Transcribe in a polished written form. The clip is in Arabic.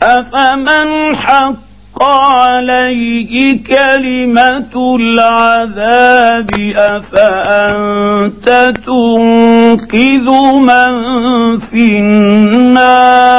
أفمن حق عليه كلمة العذاب أفأنت تنقذ من في النار